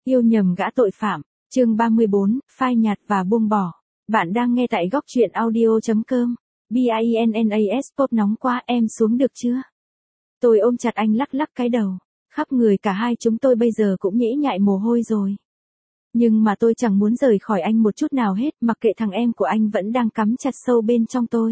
Yêu nhầm gã tội phạm, chương 34, phai nhạt và buông bỏ. Bạn đang nghe tại góc truyện audio.com. BINNAS pop nóng quá, em xuống được chưa? Tôi ôm chặt anh lắc lắc cái đầu. Khắp người cả hai chúng tôi bây giờ cũng nhễ nhại mồ hôi rồi. Nhưng mà tôi chẳng muốn rời khỏi anh một chút nào hết, mặc kệ thằng em của anh vẫn đang cắm chặt sâu bên trong tôi.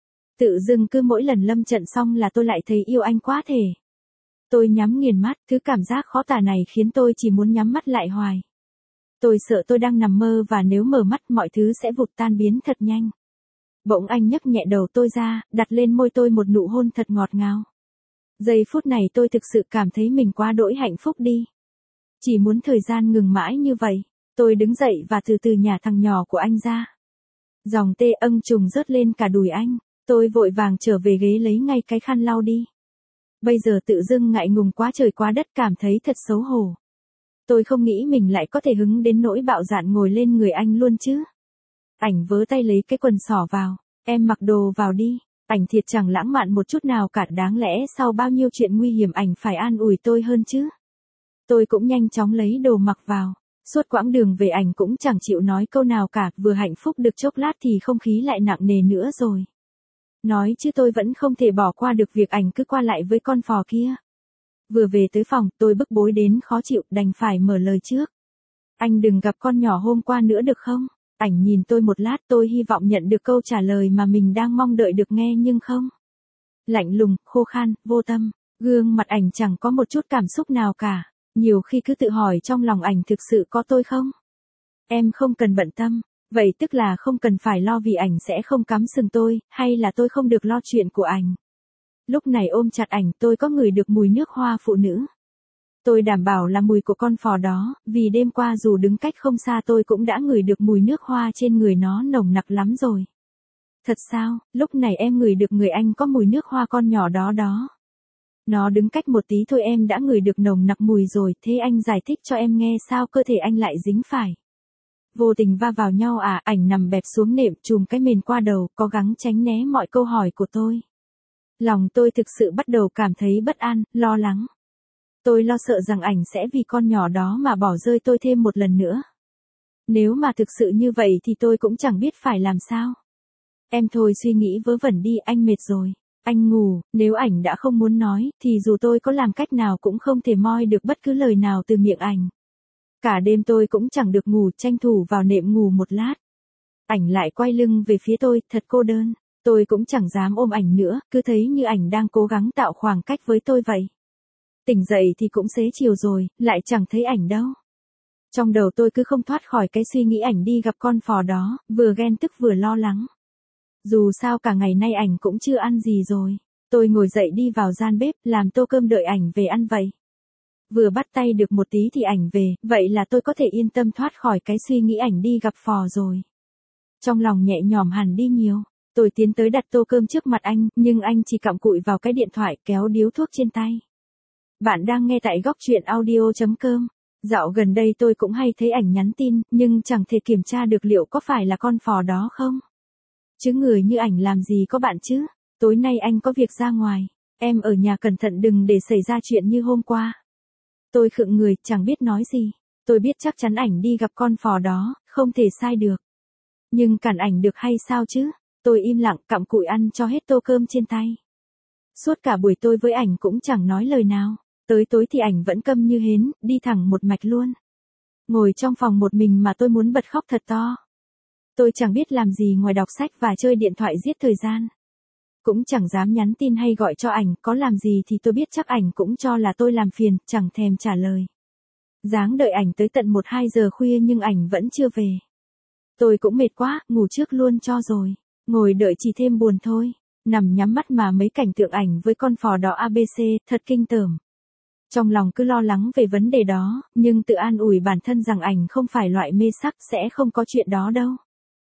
Tự dưng cứ mỗi lần lâm trận xong là tôi lại thấy yêu anh quá thể. Tôi nhắm nghiền mắt, thứ cảm giác khó tả này khiến tôi chỉ muốn nhắm mắt lại hoài. Tôi sợ tôi đang nằm mơ và nếu mở mắt mọi thứ sẽ vụt tan biến thật nhanh. Bỗng anh nhấc nhẹ đầu tôi ra, đặt lên môi tôi một nụ hôn thật ngọt ngào. Giây phút này tôi thực sự cảm thấy mình quá đỗi hạnh phúc đi. Chỉ muốn thời gian ngừng mãi như vậy. Tôi đứng dậy và từ từ nhả thằng nhỏ của anh ra. Dòng tê âng trùng rớt lên cả đùi anh. Tôi vội vàng trở về ghế lấy ngay cái khăn lau đi. Bây giờ tự dưng ngại ngùng quá trời quá đất, cảm thấy thật xấu hổ. Tôi không nghĩ mình lại có thể hứng đến nỗi bạo dạn ngồi lên người anh luôn chứ. Ảnh vớ tay lấy cái quần xỏ vào. Em mặc đồ vào đi. Ảnh thiệt chẳng lãng mạn một chút nào cả, đáng lẽ sau bao nhiêu chuyện nguy hiểm ảnh phải an ủi tôi hơn chứ. Tôi cũng nhanh chóng lấy đồ mặc vào. Suốt quãng đường về ảnh cũng chẳng chịu nói câu nào cả, vừa hạnh phúc được chốc lát thì không khí lại nặng nề nữa rồi. Nói chứ tôi vẫn không thể bỏ qua được việc ảnh cứ qua lại với con phò kia. Vừa về tới phòng, tôi bức bối đến khó chịu, đành phải mở lời trước. Anh đừng gặp con nhỏ hôm qua nữa được không? Ảnh nhìn tôi một lát, tôi hy vọng nhận được câu trả lời mà mình đang mong đợi được nghe nhưng không. Lạnh lùng, khô khan, vô tâm, gương mặt ảnh chẳng có một chút cảm xúc nào cả. Nhiều khi cứ tự hỏi trong lòng ảnh thực sự có tôi không? Em không cần bận tâm. Vậy tức là không cần phải lo vì ảnh sẽ không cắm sừng tôi, hay là tôi không được lo chuyện của ảnh. Lúc này ôm chặt ảnh tôi có ngửi được mùi nước hoa phụ nữ. Tôi đảm bảo là mùi của con phò đó, vì đêm qua dù đứng cách không xa tôi cũng đã ngửi được mùi nước hoa trên người nó nồng nặc lắm rồi. Thật sao, lúc này em ngửi được người anh có mùi nước hoa con nhỏ đó đó. Nó đứng cách một tí thôi em đã ngửi được nồng nặc mùi rồi, thế anh giải thích cho em nghe sao cơ thể anh lại dính phải. Vô tình va vào nhau à? Ảnh nằm bẹp xuống nệm chùm cái mền qua đầu, cố gắng tránh né mọi câu hỏi của tôi. Lòng tôi thực sự bắt đầu cảm thấy bất an, lo lắng. Tôi lo sợ rằng ảnh sẽ vì con nhỏ đó mà bỏ rơi tôi thêm một lần nữa. Nếu mà thực sự như vậy thì tôi cũng chẳng biết phải làm sao. Em thôi suy nghĩ vớ vẩn đi, anh mệt rồi. Anh ngủ, nếu ảnh đã không muốn nói, thì dù tôi có làm cách nào cũng không thể moi được bất cứ lời nào từ miệng ảnh. Cả đêm tôi cũng chẳng được ngủ, tranh thủ vào nệm ngủ một lát. Ảnh lại quay lưng về phía tôi, thật cô đơn. Tôi cũng chẳng dám ôm ảnh nữa, cứ thấy như ảnh đang cố gắng tạo khoảng cách với tôi vậy. Tỉnh dậy thì cũng xế chiều rồi, lại chẳng thấy ảnh đâu. Trong đầu tôi cứ không thoát khỏi cái suy nghĩ ảnh đi gặp con phò đó, vừa ghen tức vừa lo lắng. Dù sao cả ngày nay ảnh cũng chưa ăn gì rồi. Tôi ngồi dậy đi vào gian bếp, làm tô cơm đợi ảnh về ăn vậy. Vừa bắt tay được một tí thì ảnh về, vậy là tôi có thể yên tâm thoát khỏi cái suy nghĩ ảnh đi gặp phò rồi. Trong lòng nhẹ nhõm hẳn đi nhiều, tôi tiến tới đặt tô cơm trước mặt anh, nhưng anh chỉ cặm cụi vào cái điện thoại kéo điếu thuốc trên tay. Bạn đang nghe tại góc truyện audio.com. Dạo gần đây tôi cũng hay thấy ảnh nhắn tin, nhưng chẳng thể kiểm tra được liệu có phải là con phò đó không. Chứ người như ảnh làm gì có bạn chứ. Tối nay anh có việc ra ngoài, em ở nhà cẩn thận đừng để xảy ra chuyện như hôm qua. Tôi khựng người, chẳng biết nói gì. Tôi biết chắc chắn ảnh đi gặp con phò đó, không thể sai được. Nhưng cản ảnh được hay sao chứ? Tôi im lặng cặm cụi ăn cho hết tô cơm trên tay. Suốt cả buổi tôi với ảnh cũng chẳng nói lời nào. Tới tối thì ảnh vẫn câm như hến, đi thẳng một mạch luôn. Ngồi trong phòng một mình mà tôi muốn bật khóc thật to. Tôi chẳng biết làm gì ngoài đọc sách và chơi điện thoại giết thời gian. Cũng chẳng dám nhắn tin hay gọi cho ảnh, có làm gì thì tôi biết chắc ảnh cũng cho là tôi làm phiền, chẳng thèm trả lời. Dáng đợi ảnh tới tận 1-2 giờ khuya nhưng ảnh vẫn chưa về. Tôi cũng mệt quá, ngủ trước luôn cho rồi. Ngồi đợi chỉ thêm buồn thôi. Nằm nhắm mắt mà mấy cảnh tượng ảnh với con phò đỏ ABC, thật kinh tởm. Trong lòng cứ lo lắng về vấn đề đó, nhưng tự an ủi bản thân rằng ảnh không phải loại mê sắc, sẽ không có chuyện đó đâu.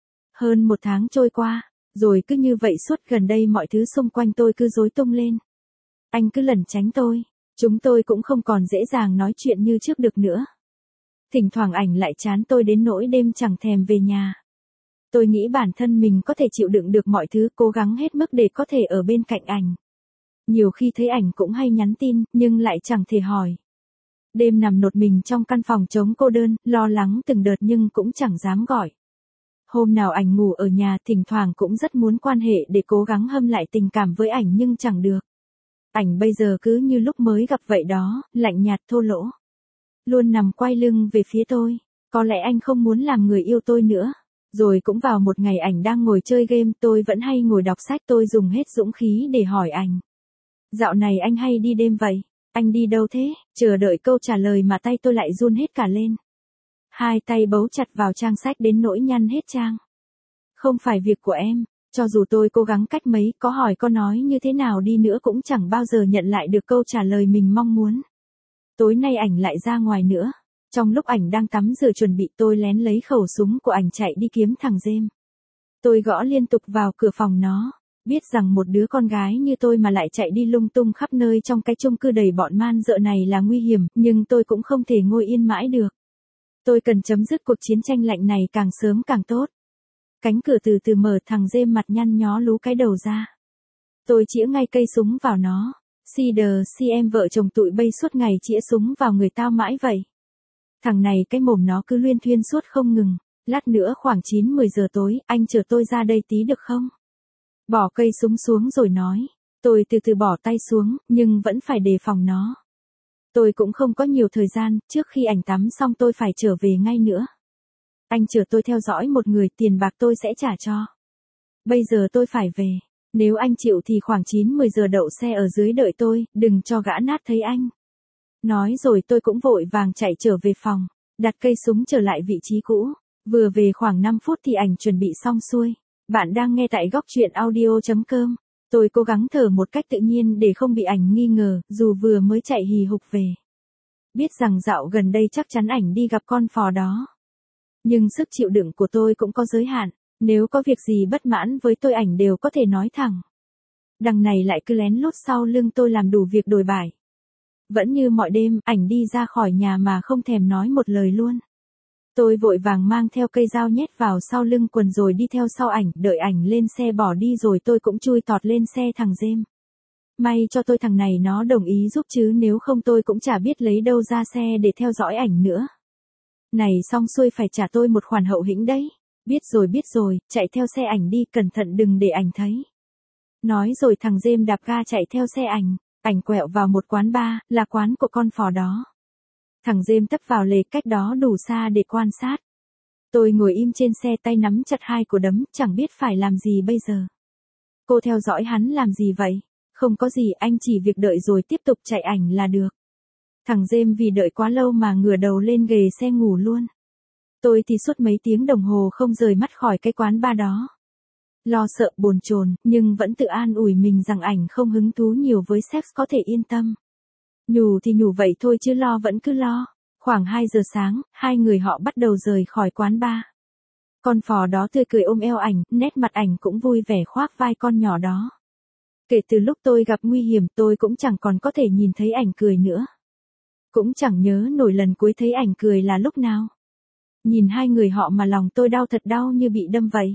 Hơn 1 tháng trôi qua, rồi cứ như vậy suốt gần đây mọi thứ xung quanh tôi cứ rối tung lên. Anh cứ lẩn tránh tôi, chúng tôi cũng không còn dễ dàng nói chuyện như trước được nữa. Thỉnh thoảng ảnh lại chán tôi đến nỗi đêm chẳng thèm về nhà. Tôi nghĩ bản thân mình có thể chịu đựng được mọi thứ, cố gắng hết mức để có thể ở bên cạnh ảnh. Nhiều khi thấy ảnh cũng hay nhắn tin, nhưng lại chẳng thể hỏi. Đêm nằm một mình trong căn phòng trống cô đơn, lo lắng từng đợt nhưng cũng chẳng dám gọi. Hôm nào ảnh ngủ ở nhà, thỉnh thoảng cũng rất muốn quan hệ để cố gắng hâm lại tình cảm với ảnh nhưng chẳng được. Ảnh bây giờ cứ như lúc mới gặp vậy đó, lạnh nhạt thô lỗ. Luôn nằm quay lưng về phía tôi. Có lẽ anh không muốn làm người yêu tôi nữa. Rồi cũng vào một ngày ảnh đang ngồi chơi game, tôi vẫn hay ngồi đọc sách, tôi dùng hết dũng khí để hỏi ảnh. Dạo này anh hay đi đêm vậy? Anh đi đâu thế? Chờ đợi câu trả lời mà tay tôi lại run hết cả lên. Hai tay bấu chặt vào trang sách đến nỗi nhăn hết trang. Không phải việc của em, cho dù tôi cố gắng cách mấy, có hỏi có nói như thế nào đi nữa cũng chẳng bao giờ nhận lại được câu trả lời mình mong muốn. Tối nay ảnh lại ra ngoài nữa. Trong lúc ảnh đang tắm rửa chuẩn bị, tôi lén lấy khẩu súng của ảnh chạy đi kiếm thằng Dêm. Tôi gõ liên tục vào cửa phòng nó. Biết rằng một đứa con gái như tôi mà lại chạy đi lung tung khắp nơi trong cái chung cư đầy bọn man dợ này là nguy hiểm, nhưng tôi cũng không thể ngồi yên mãi được. Tôi cần chấm dứt cuộc chiến tranh lạnh này càng sớm càng tốt. Cánh cửa từ từ mở, thằng Dêm mặt nhăn nhó lú cái đầu ra. Tôi chĩa ngay cây súng vào nó. Em vợ chồng tụi bay suốt ngày chĩa súng vào người tao mãi vậy. Thằng này cái mồm nó cứ luyên thuyên suốt không ngừng. Lát nữa khoảng 9-10 giờ tối, anh chờ tôi ra đây tí được không? Bỏ cây súng xuống rồi nói. Tôi từ từ bỏ tay xuống, nhưng vẫn phải đề phòng nó. Tôi cũng không có nhiều thời gian, trước khi ảnh tắm xong tôi phải trở về ngay nữa. Anh chờ tôi theo dõi một người, tiền bạc tôi sẽ trả cho. Bây giờ tôi phải về. Nếu anh chịu thì khoảng 9-10 giờ đậu xe ở dưới đợi tôi, đừng cho gã nát thấy anh. Nói rồi tôi cũng vội vàng chạy trở về phòng, đặt cây súng trở lại vị trí cũ. Vừa về khoảng 5 phút thì ảnh chuẩn bị xong xuôi. Bạn đang nghe tại góc truyện audio.com. Tôi cố gắng thở một cách tự nhiên để không bị ảnh nghi ngờ, dù vừa mới chạy hì hục về. Biết rằng dạo gần đây chắc chắn ảnh đi gặp con phò đó. Nhưng sức chịu đựng của tôi cũng có giới hạn. Nếu có việc gì bất mãn với tôi, ảnh đều có thể nói thẳng. Đằng này lại cứ lén lút sau lưng tôi làm đủ việc đồi bại. Vẫn như mọi đêm, ảnh đi ra khỏi nhà mà không thèm nói một lời luôn. Tôi vội vàng mang theo cây dao nhét vào sau lưng quần rồi đi theo sau ảnh, đợi ảnh lên xe bỏ đi rồi tôi cũng chui tọt lên xe thằng Dêm. May cho tôi thằng này nó đồng ý giúp chứ nếu không tôi cũng chả biết lấy đâu ra xe để theo dõi ảnh nữa. Này xong xuôi phải trả tôi một khoản hậu hĩnh đấy. Biết rồi, chạy theo xe ảnh đi, cẩn thận đừng để ảnh thấy. Nói rồi thằng Dêm đạp ga chạy theo xe ảnh. Ảnh quẹo vào một quán bar, là quán của con phò đó. Thằng Dêm tấp vào lề cách đó đủ xa để quan sát. Tôi ngồi im trên xe, tay nắm chặt hai cổ đấm, chẳng biết phải làm gì bây giờ. Cô theo dõi hắn làm gì vậy? Không có gì, anh chỉ việc đợi rồi tiếp tục chạy ảnh là được. Thằng Dêm vì đợi quá lâu mà ngửa đầu lên ghế xe ngủ luôn. Tôi thì suốt mấy tiếng đồng hồ không rời mắt khỏi cái quán bar đó. Lo sợ bồn chồn, nhưng vẫn tự an ủi mình rằng ảnh không hứng thú nhiều với sex, có thể yên tâm. Nhủ thì nhủ vậy thôi chứ lo vẫn cứ lo. Khoảng 2 giờ sáng, hai người họ bắt đầu rời khỏi quán bar. Con phò đó tươi cười ôm eo ảnh, nét mặt ảnh cũng vui vẻ khoác vai con nhỏ đó. Kể từ lúc tôi gặp nguy hiểm tôi cũng chẳng còn có thể nhìn thấy ảnh cười nữa. Cũng chẳng nhớ nổi lần cuối thấy ảnh cười là lúc nào. Nhìn hai người họ mà lòng tôi đau, thật đau như bị đâm vậy.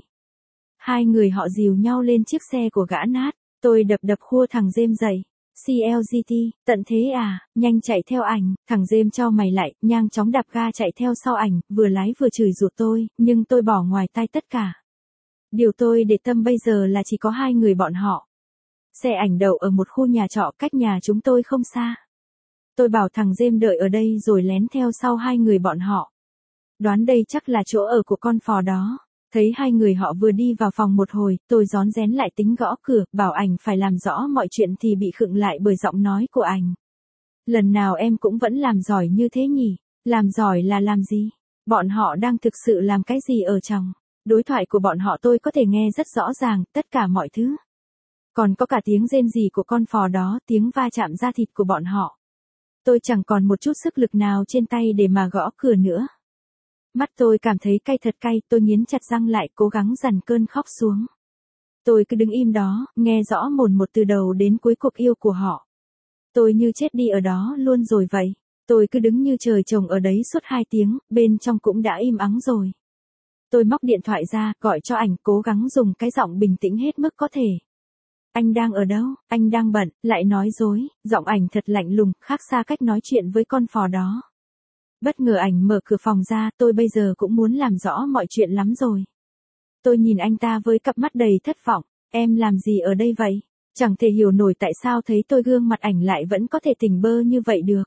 Hai người họ dìu nhau lên chiếc xe của gã nát, tôi đập khua thằng Dêm dậy. CLGT, tận thế à, nhanh chạy theo ảnh, thằng Dêm cho mày lại, nhanh chóng đạp ga chạy theo sau ảnh, vừa lái vừa chửi rủa tôi, nhưng tôi bỏ ngoài tai tất cả. Điều tôi để tâm bây giờ là chỉ có hai người bọn họ. Xe ảnh đậu ở một khu nhà trọ cách nhà chúng tôi không xa. Tôi bảo thằng Dêm đợi ở đây rồi lén theo sau hai người bọn họ. Đoán đây chắc là chỗ ở của con phò đó. Thấy hai người họ vừa đi vào phòng một hồi, tôi rón rén lại tính gõ cửa, bảo ảnh phải làm rõ mọi chuyện thì bị khựng lại bởi giọng nói của ảnh. Lần nào em cũng vẫn làm giỏi như thế nhỉ? Làm giỏi là làm gì? Bọn họ đang thực sự làm cái gì ở trong? Đối thoại của bọn họ tôi có thể nghe rất rõ ràng, tất cả mọi thứ. Còn có cả tiếng rên rỉ của con phò đó, tiếng va chạm da thịt của bọn họ. Tôi chẳng còn một chút sức lực nào trên tay để mà gõ cửa nữa. Mắt tôi cảm thấy cay, thật cay, tôi nghiến chặt răng lại cố gắng dằn cơn khóc xuống. Tôi cứ đứng im đó, nghe rõ một từ đầu đến cuối cuộc yêu của họ. Tôi như chết đi ở đó luôn rồi vậy. Tôi cứ đứng như trời trồng ở đấy suốt 2 tiếng, bên trong cũng đã im ắng rồi. Tôi móc điện thoại ra, gọi cho ảnh, cố gắng dùng cái giọng bình tĩnh hết mức có thể. Anh đang ở đâu, anh đang bận, lại nói dối, giọng ảnh thật lạnh lùng, khác xa cách nói chuyện với con phò đó. Bất ngờ ảnh mở cửa phòng ra, tôi bây giờ cũng muốn làm rõ mọi chuyện lắm rồi. Tôi nhìn anh ta với cặp mắt đầy thất vọng, em làm gì ở đây vậy? Chẳng thể hiểu nổi tại sao thấy tôi gương mặt ảnh lại vẫn có thể tỉnh bơ như vậy được.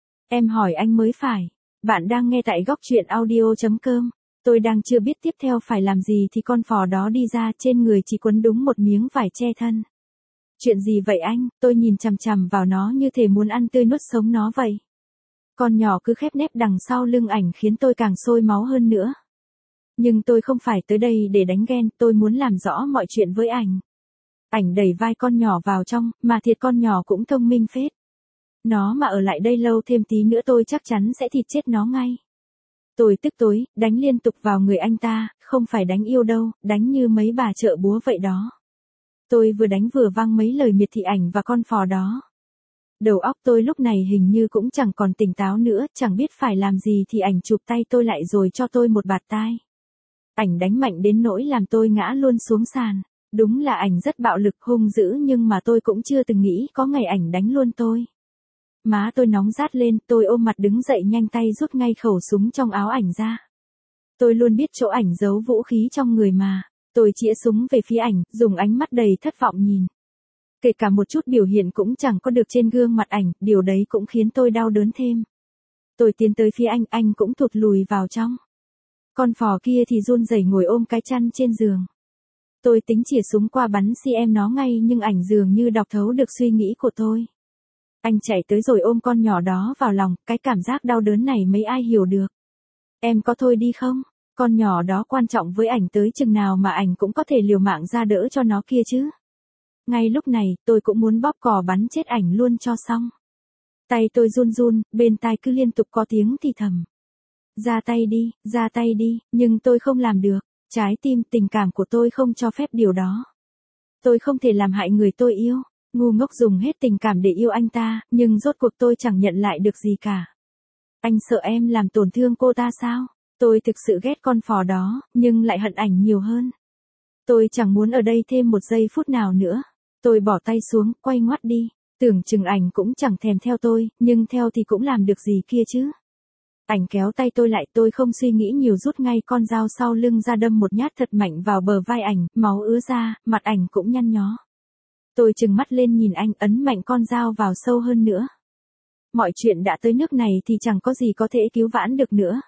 Em hỏi anh mới phải. Bạn đang nghe tại góc truyện audio.com. Tôi đang chưa biết tiếp theo phải làm gì thì con phò đó đi ra, trên người chỉ quấn đúng một miếng vải che thân. Chuyện gì vậy anh? Tôi nhìn chằm chằm vào nó như thể muốn ăn tươi nuốt sống nó vậy. Con nhỏ cứ khép nép đằng sau lưng ảnh khiến tôi càng sôi máu hơn nữa. Nhưng tôi không phải tới đây để đánh ghen, tôi muốn làm rõ mọi chuyện với ảnh. Ảnh đẩy vai con nhỏ vào trong, mà thiệt con nhỏ cũng thông minh phết. Nó mà ở lại đây lâu thêm tí nữa tôi chắc chắn sẽ thịt chết nó ngay. Tôi tức tối, đánh liên tục vào người anh ta, không phải đánh yêu đâu, đánh như mấy bà chợ búa vậy đó. Tôi vừa đánh vừa vang mấy lời miệt thị ảnh và con phò đó. Đầu óc tôi lúc này hình như cũng chẳng còn tỉnh táo nữa, chẳng biết phải làm gì thì ảnh chụp tay tôi lại rồi cho tôi một bạt tai. Ảnh đánh mạnh đến nỗi làm tôi ngã luôn xuống sàn. Đúng là ảnh rất bạo lực hung dữ nhưng mà tôi cũng chưa từng nghĩ có ngày ảnh đánh luôn tôi. Má tôi nóng rát lên, tôi ôm mặt đứng dậy nhanh tay rút ngay khẩu súng trong áo ảnh ra. Tôi luôn biết chỗ ảnh giấu vũ khí trong người mà. Tôi chĩa súng về phía ảnh, dùng ánh mắt đầy thất vọng nhìn. Kể cả một chút biểu hiện cũng chẳng có được trên gương mặt ảnh, điều đấy cũng khiến tôi đau đớn thêm. Tôi tiến tới phía anh cũng thụt lùi vào trong. Con phò kia thì run rẩy ngồi ôm cái chăn trên giường. Tôi tính chĩa súng qua bắn CM nó ngay nhưng ảnh dường như đọc thấu được suy nghĩ của tôi. Anh chạy tới rồi ôm con nhỏ đó vào lòng, cái cảm giác đau đớn này mấy ai hiểu được. Em có thôi đi không? Con nhỏ đó quan trọng với ảnh tới chừng nào mà ảnh cũng có thể liều mạng ra đỡ cho nó kia chứ. Ngay lúc này, tôi cũng muốn bóp cò bắn chết ảnh luôn cho xong. Tay tôi run run, bên tai cứ liên tục có tiếng thì thầm. Ra tay đi, nhưng tôi không làm được. Trái tim, tình cảm của tôi không cho phép điều đó. Tôi không thể làm hại người tôi yêu. Ngu ngốc dùng hết tình cảm để yêu anh ta, nhưng rốt cuộc tôi chẳng nhận lại được gì cả. Anh sợ em làm tổn thương cô ta sao? Tôi thực sự ghét con phò đó, nhưng lại hận ảnh nhiều hơn. Tôi chẳng muốn ở đây thêm một giây phút nào nữa. Tôi bỏ tay xuống, quay ngoắt đi. Tưởng chừng ảnh cũng chẳng thèm theo tôi, nhưng theo thì cũng làm được gì kia chứ. Ảnh kéo tay tôi lại, tôi không suy nghĩ nhiều rút ngay con dao sau lưng ra đâm một nhát thật mạnh vào bờ vai ảnh, máu ứa ra, mặt ảnh cũng nhăn nhó. Tôi trừng mắt lên nhìn anh, ấn mạnh con dao vào sâu hơn nữa. Mọi chuyện đã tới nước này thì chẳng có gì có thể cứu vãn được nữa.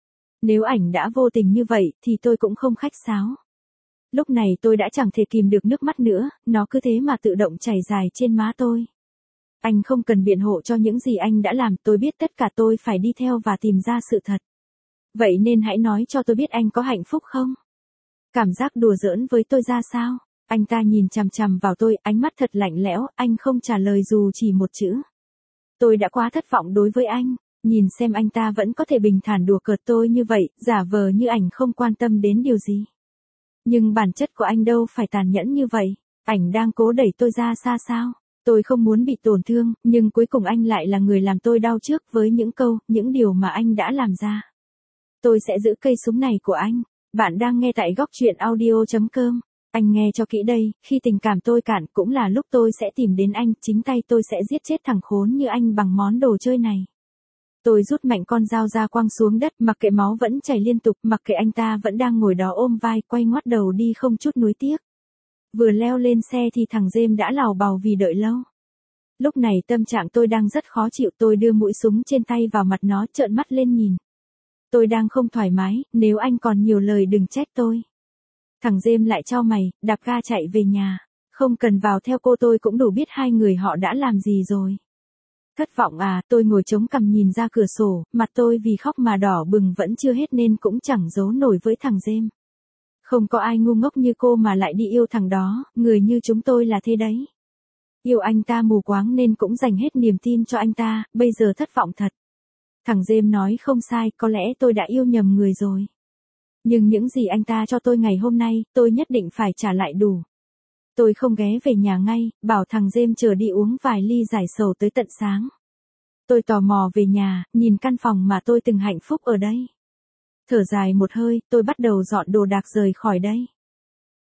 Nếu ảnh đã vô tình như vậy thì tôi cũng không khách sáo. Lúc này tôi đã chẳng thể kìm được nước mắt nữa, nó cứ thế mà tự động chảy dài trên má tôi. Anh không cần biện hộ cho những gì anh đã làm, tôi biết tất cả, tôi phải đi theo và tìm ra sự thật. Vậy nên hãy nói cho tôi biết anh có hạnh phúc không? Cảm giác đùa giỡn với tôi ra sao? Anh ta nhìn chằm chằm vào tôi, ánh mắt thật lạnh lẽo, anh không trả lời dù chỉ một chữ. Tôi đã quá thất vọng đối với anh, nhìn xem anh ta vẫn có thể bình thản đùa cợt tôi như vậy, giả vờ như ảnh không quan tâm đến điều gì. Nhưng bản chất của anh đâu phải tàn nhẫn như vậy, ảnh đang cố đẩy tôi ra xa sao. Tôi không muốn bị tổn thương, nhưng cuối cùng anh lại là người làm tôi đau trước với những câu, những điều mà anh đã làm ra. Tôi sẽ giữ cây súng này của anh. Bạn đang nghe tại góc truyện audio.com. Anh nghe cho kỹ đây, khi tình cảm tôi cạn cũng là lúc tôi sẽ tìm đến anh, chính tay tôi sẽ giết chết thằng khốn như anh bằng món đồ chơi này. Tôi rút mạnh con dao ra quăng xuống đất, mặc kệ máu vẫn chảy liên tục, mặc kệ anh ta vẫn đang ngồi đó ôm vai, quay ngoắt đầu đi không chút nuối tiếc. Vừa leo lên xe thì thằng James đã lào bào vì đợi lâu. Lúc này tâm trạng tôi đang rất khó chịu, tôi đưa mũi súng trên tay vào mặt nó, trợn mắt lên nhìn. Tôi đang không thoải mái, nếu anh còn nhiều lời đừng trách tôi. Thằng James lại chau mày, đạp ga chạy về nhà. Không cần vào theo cô, tôi cũng đủ biết hai người họ đã làm gì rồi. Thất vọng à, tôi ngồi chống cằm nhìn ra cửa sổ, mặt tôi vì khóc mà đỏ bừng vẫn chưa hết nên cũng chẳng giấu nổi với thằng James. Không có ai ngu ngốc như cô mà lại đi yêu thằng đó, người như chúng tôi là thế đấy. Yêu anh ta mù quáng nên cũng dành hết niềm tin cho anh ta, bây giờ thất vọng thật. Thằng James nói không sai, có lẽ tôi đã yêu nhầm người rồi. Nhưng những gì anh ta cho tôi ngày hôm nay, tôi nhất định phải trả lại đủ. Tôi không ghé về nhà ngay, bảo thằng James chờ đi uống vài ly giải sầu tới tận sáng. Tôi tò mò về nhà, nhìn căn phòng mà tôi từng hạnh phúc ở đây. Thở dài một hơi, tôi bắt đầu dọn đồ đạc rời khỏi đây.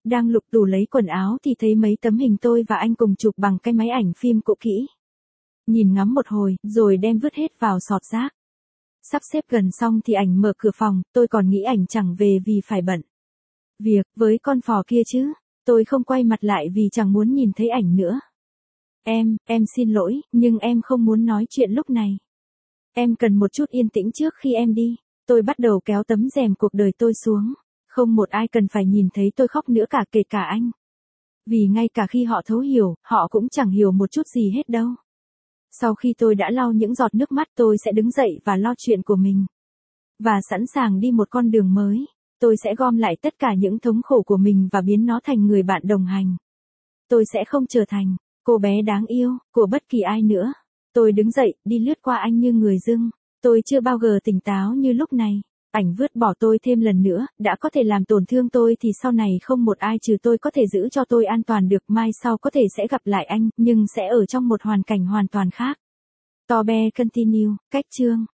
Đang lục tủ lấy quần áo thì thấy mấy tấm hình tôi và anh cùng chụp bằng cái máy ảnh phim cũ kỹ. Nhìn ngắm một hồi, rồi đem vứt hết vào sọt rác. Sắp xếp gần xong thì ảnh mở cửa phòng, tôi còn nghĩ ảnh chẳng về vì phải bận việc với con phò kia chứ. Tôi không quay mặt lại vì chẳng muốn nhìn thấy ảnh nữa. Em xin lỗi, nhưng em không muốn nói chuyện lúc này. Em cần một chút yên tĩnh trước khi em đi. Tôi bắt đầu kéo tấm rèm cuộc đời tôi xuống. Không một ai cần phải nhìn thấy tôi khóc nữa cả, kể cả anh. Vì ngay cả khi họ thấu hiểu, họ cũng chẳng hiểu một chút gì hết đâu. Sau khi tôi đã lau những giọt nước mắt, tôi sẽ đứng dậy và lo chuyện của mình. Và sẵn sàng đi một con đường mới. Tôi sẽ gom lại tất cả những thống khổ của mình và biến nó thành người bạn đồng hành. Tôi sẽ không trở thành cô bé đáng yêu của bất kỳ ai nữa. Tôi đứng dậy, đi lướt qua anh như người dưng. Tôi chưa bao giờ tỉnh táo như lúc này. Ảnh vứt bỏ tôi thêm lần nữa, đã có thể làm tổn thương tôi thì sau này không một ai trừ tôi có thể giữ cho tôi an toàn được. Mai sau có thể sẽ gặp lại anh, nhưng sẽ ở trong một hoàn cảnh hoàn toàn khác. Tobe continue, cách chương.